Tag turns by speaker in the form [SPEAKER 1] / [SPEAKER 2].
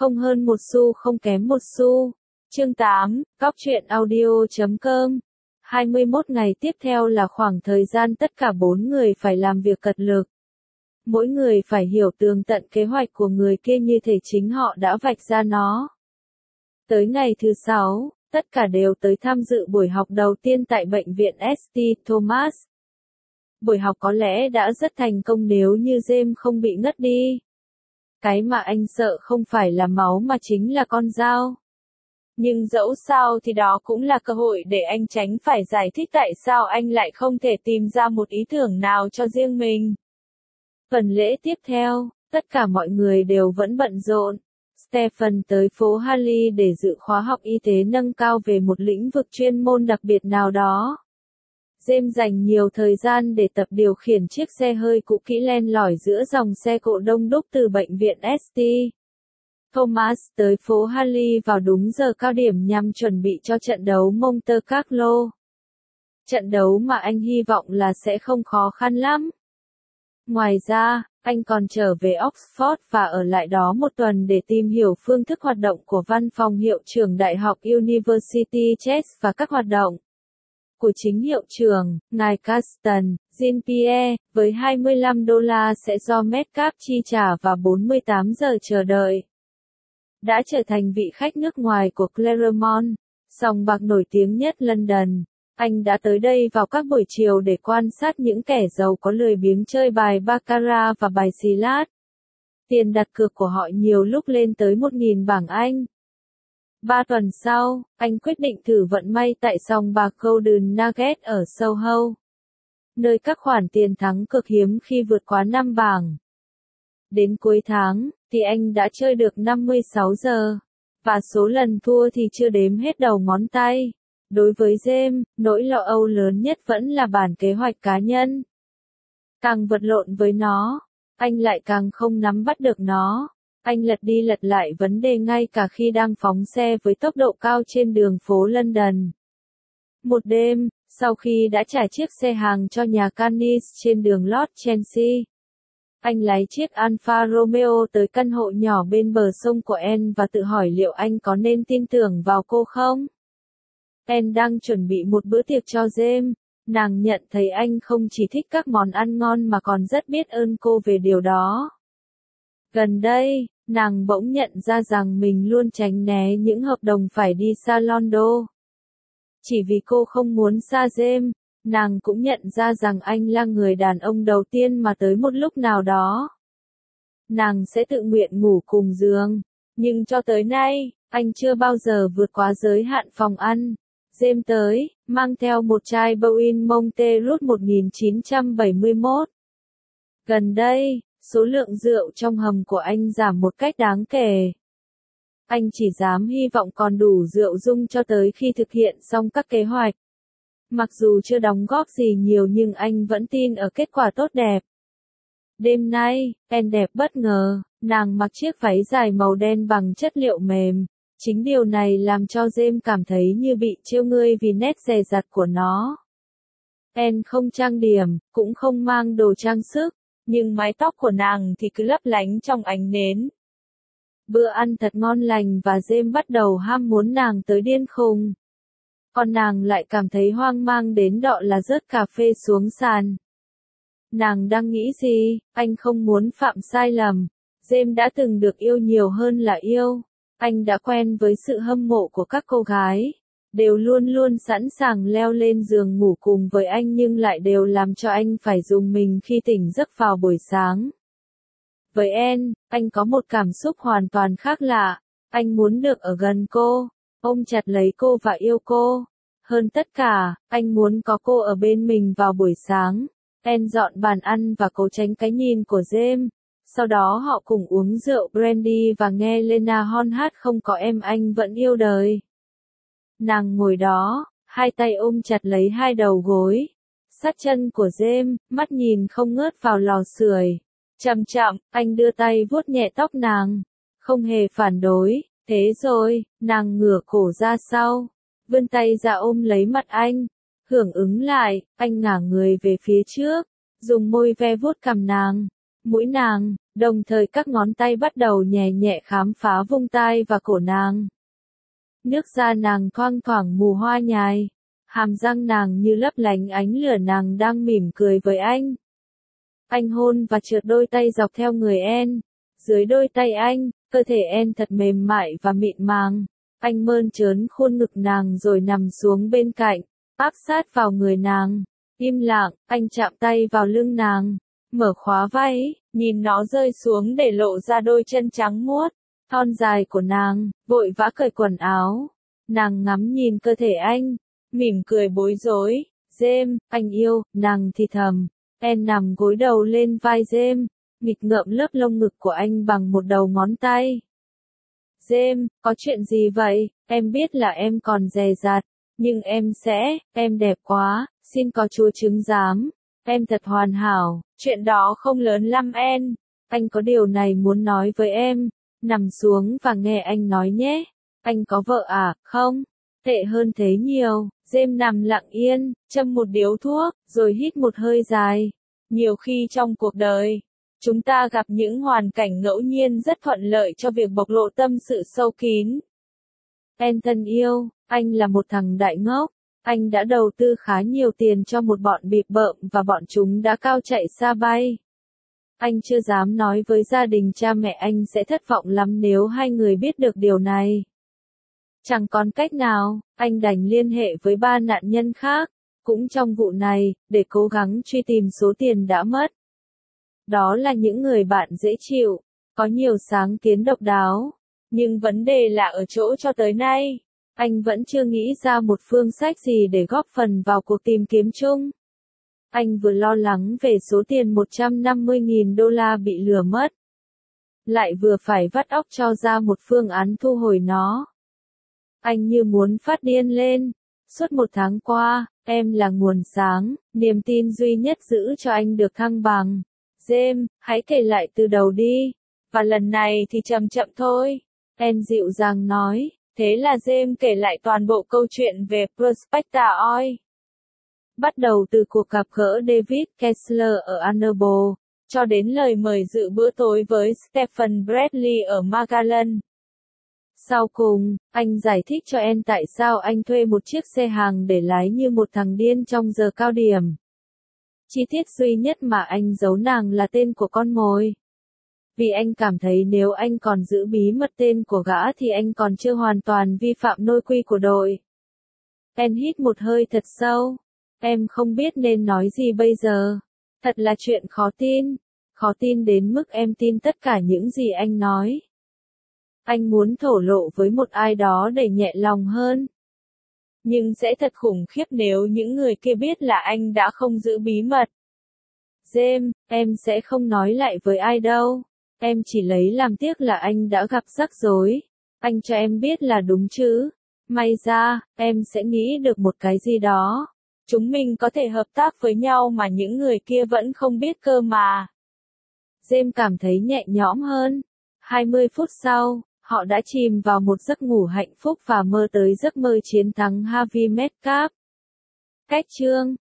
[SPEAKER 1] Không hơn một xu không kém một xu. Chương 8, Cóc truyện audio.com. 21 ngày tiếp theo là khoảng thời gian tất cả 4 người phải làm việc cật lực. Mỗi người phải hiểu tường tận kế hoạch của người kia như thể chính họ đã vạch ra nó. Tới ngày thứ 6, tất cả đều tới tham dự buổi học đầu tiên tại bệnh viện St. Thomas. Buổi học có lẽ đã rất thành công nếu như James không bị ngất đi. Cái mà anh sợ không phải là máu mà chính là con dao. Nhưng dẫu sao thì đó cũng là cơ hội để anh tránh phải giải thích tại sao anh lại không thể tìm ra một ý tưởng nào cho riêng mình. Phần lễ tiếp theo, tất cả mọi người đều vẫn bận rộn. Stephen tới phố Harley để dự khóa học y tế nâng cao về một lĩnh vực chuyên môn đặc biệt nào đó. James dành nhiều thời gian để tập điều khiển chiếc xe hơi cũ kỹ len lỏi giữa dòng xe cộ đông đúc từ bệnh viện St. Thomas tới phố Harley vào đúng giờ cao điểm nhằm chuẩn bị cho trận đấu Monte Carlo. Trận đấu mà anh hy vọng là sẽ không khó khăn lắm. Ngoài ra, anh còn trở về Oxford và ở lại đó một tuần để tìm hiểu phương thức hoạt động của văn phòng hiệu trưởng Đại học University Chess và các hoạt động của chính hiệu trưởng, ngài Caston, Jean-Pierre, với $25 sẽ do Metcalf chi trả và 48 giờ chờ đợi. Đã trở thành vị khách nước ngoài của Claremont, sòng bạc nổi tiếng nhất London. Anh đã tới đây vào các buổi chiều để quan sát những kẻ giàu có lười biếng chơi bài baccarat và bài xì lát. Tiền đặt cược của họ nhiều lúc lên tới 1.000 bảng Anh. 3 tuần sau, anh quyết định thử vận may tại sòng bạc Golden Nugget ở Soho, nơi các khoản tiền thắng cực hiếm khi vượt quá 5 bảng. Đến cuối tháng, thì anh đã chơi được 56 giờ, và số lần thua thì chưa đếm hết đầu ngón tay. Đối với James, nỗi lo âu lớn nhất vẫn là bản kế hoạch cá nhân. Càng vật lộn với nó, anh lại càng không nắm bắt được nó. Anh lật đi lật lại vấn đề ngay cả khi đang phóng xe với tốc độ cao trên đường phố London. Một đêm, sau khi đã trả chiếc xe hàng cho nhà Canis trên đường Lord Chelsea, anh lái chiếc Alfa Romeo tới căn hộ nhỏ bên bờ sông của Anne và tự hỏi liệu anh có nên tin tưởng vào cô không? Anne đang chuẩn bị một bữa tiệc cho James. Nàng nhận thấy anh không chỉ thích các món ăn ngon mà còn rất biết ơn cô về điều đó. Gần đây, nàng bỗng nhận ra rằng mình luôn tránh né những hợp đồng phải đi xa London. Chỉ vì cô không muốn xa James, nàng cũng nhận ra rằng anh là người đàn ông đầu tiên mà tới một lúc nào đó nàng sẽ tự nguyện ngủ cùng giường. Nhưng cho tới nay, anh chưa bao giờ vượt quá giới hạn phòng ăn. James tới, mang theo một chai Boin Monterrut 1971. Gần đây, số lượng rượu trong hầm của anh giảm một cách đáng kể. Anh chỉ dám hy vọng còn đủ rượu dung cho tới khi thực hiện xong các kế hoạch. Mặc dù chưa đóng góp gì nhiều nhưng anh vẫn tin ở kết quả tốt đẹp. Đêm nay, Anne đẹp bất ngờ, nàng mặc chiếc váy dài màu đen bằng chất liệu mềm. Chính điều này làm cho James cảm thấy như bị trêu ngươi vì nét dè dặt của nó. Anne không trang điểm, cũng không mang đồ trang sức, nhưng mái tóc của nàng thì cứ lấp lánh trong ánh nến. Bữa ăn thật ngon lành và James bắt đầu ham muốn nàng tới điên khùng. Còn nàng lại cảm thấy hoang mang đến độ là rớt cà phê xuống sàn. Nàng đang nghĩ gì? Anh không muốn phạm sai lầm. James đã từng được yêu nhiều hơn là yêu. Anh đã quen với sự hâm mộ của các cô gái, đều luôn luôn sẵn sàng leo lên giường ngủ cùng với anh nhưng lại đều làm cho anh phải rùng mình khi tỉnh giấc vào buổi sáng. Với Anne, anh có một cảm xúc hoàn toàn khác lạ. Anh muốn được ở gần cô, ôm chặt lấy cô và yêu cô. Hơn tất cả, anh muốn có cô ở bên mình vào buổi sáng. Anne dọn bàn ăn và cố tránh cái nhìn của James. Sau đó họ cùng uống rượu brandy và nghe Lena Horne hát Không có em anh vẫn yêu đời. Nàng ngồi đó, hai tay ôm chặt lấy hai đầu gối, sát chân của James, mắt nhìn không ngớt vào lò sưởi. Chậm chậm, anh đưa tay vuốt nhẹ tóc nàng, không hề phản đối. Thế rồi, nàng ngửa cổ ra sau, vươn tay ra ôm lấy mặt anh. Hưởng ứng lại, anh ngả người về phía trước, dùng môi ve vuốt cằm nàng, mũi nàng, Đồng thời các ngón tay bắt đầu nhẹ nhẹ khám phá vung tai và cổ nàng. Nước da nàng thoang thoảng mùi hoa nhài. Hàm răng nàng như lấp lánh ánh lửa, nàng đang mỉm cười với anh. Anh hôn và trượt đôi tay dọc theo người En. Dưới đôi tay anh, cơ thể En thật mềm mại và mịn màng. Anh mơn trớn khuôn ngực nàng rồi nằm xuống bên cạnh, áp sát vào người nàng. Im lặng, anh chạm tay vào lưng nàng, mở khóa váy, nhìn nó rơi xuống để lộ ra đôi chân trắng muốt, thon dài của nàng, vội vã cởi quần áo. Nàng ngắm nhìn cơ thể anh, mỉm cười bối rối. James, anh yêu, nàng thì thầm. En nằm gối đầu lên vai James, nghịch ngợm lớp lông ngực của anh bằng một đầu ngón tay. James, có chuyện gì vậy? Em biết là em còn dè dặt, nhưng em đẹp quá, xin có Chúa chứng giám. Em thật hoàn hảo, chuyện đó không lớn lắm En. Anh có điều này muốn nói với em. Nằm xuống và nghe anh nói nhé. Anh có vợ à, không? Tệ hơn thế nhiều. James nằm lặng yên, châm một điếu thuốc, rồi hít một hơi dài. Nhiều khi trong cuộc đời, chúng ta gặp những hoàn cảnh ngẫu nhiên rất thuận lợi cho việc bộc lộ tâm sự sâu kín. En thân yêu, anh là một thằng đại ngốc. Anh đã đầu tư khá nhiều tiền cho một bọn bịp bợm và bọn chúng đã cao chạy xa bay. Anh chưa dám nói với gia đình cha mẹ anh sẽ thất vọng lắm nếu hai người biết được điều này. Chẳng còn cách nào, anh đành liên hệ với 3 nạn nhân khác, cũng trong vụ này, để cố gắng truy tìm số tiền đã mất. Đó là những người bạn dễ chịu, có nhiều sáng kiến độc đáo. Nhưng vấn đề là ở chỗ cho tới nay, anh vẫn chưa nghĩ ra một phương sách gì để góp phần vào cuộc tìm kiếm chung. Anh vừa lo lắng về số tiền 150.000 đô la bị lừa mất, lại vừa phải vắt óc cho ra một phương án thu hồi nó. Anh như muốn phát điên lên. Suốt 1 tháng qua, em là nguồn sáng, niềm tin duy nhất giữ cho anh được thăng bằng. James, hãy kể lại từ đầu đi. Và lần này thì chậm chậm thôi. En dịu dàng nói. Thế là James kể lại toàn bộ câu chuyện về Prospector Oil. Bắt đầu từ cuộc gặp gỡ David Kessler ở Anable, cho đến lời mời dự bữa tối với Stephen Bradley ở Magellan. Sau cùng, anh giải thích cho En tại sao anh thuê một chiếc xe hàng để lái như một thằng điên trong giờ cao điểm. Chi tiết duy nhất mà anh giấu nàng là tên của con mồi. Vì anh cảm thấy nếu anh còn giữ bí mật tên của gã thì anh còn chưa hoàn toàn vi phạm nội quy của đội. En hít một hơi thật sâu. Em không biết nên nói gì bây giờ. Thật là chuyện khó tin đến mức em tin tất cả những gì anh nói. Anh muốn thổ lộ với một ai đó để nhẹ lòng hơn. Nhưng sẽ thật khủng khiếp nếu những người kia biết là anh đã không giữ bí mật. James, em sẽ không nói lại với ai đâu. Em chỉ lấy làm tiếc là anh đã gặp rắc rối. Anh cho em biết là đúng chứ. May ra, em sẽ nghĩ được một cái gì đó. Chúng mình có thể hợp tác với nhau mà những người kia vẫn không biết cơ mà. James cảm thấy nhẹ nhõm hơn. 20 phút sau, họ đã chìm vào một giấc ngủ hạnh phúc và mơ tới giấc mơ chiến thắng Harvey Metcalf. Cách chương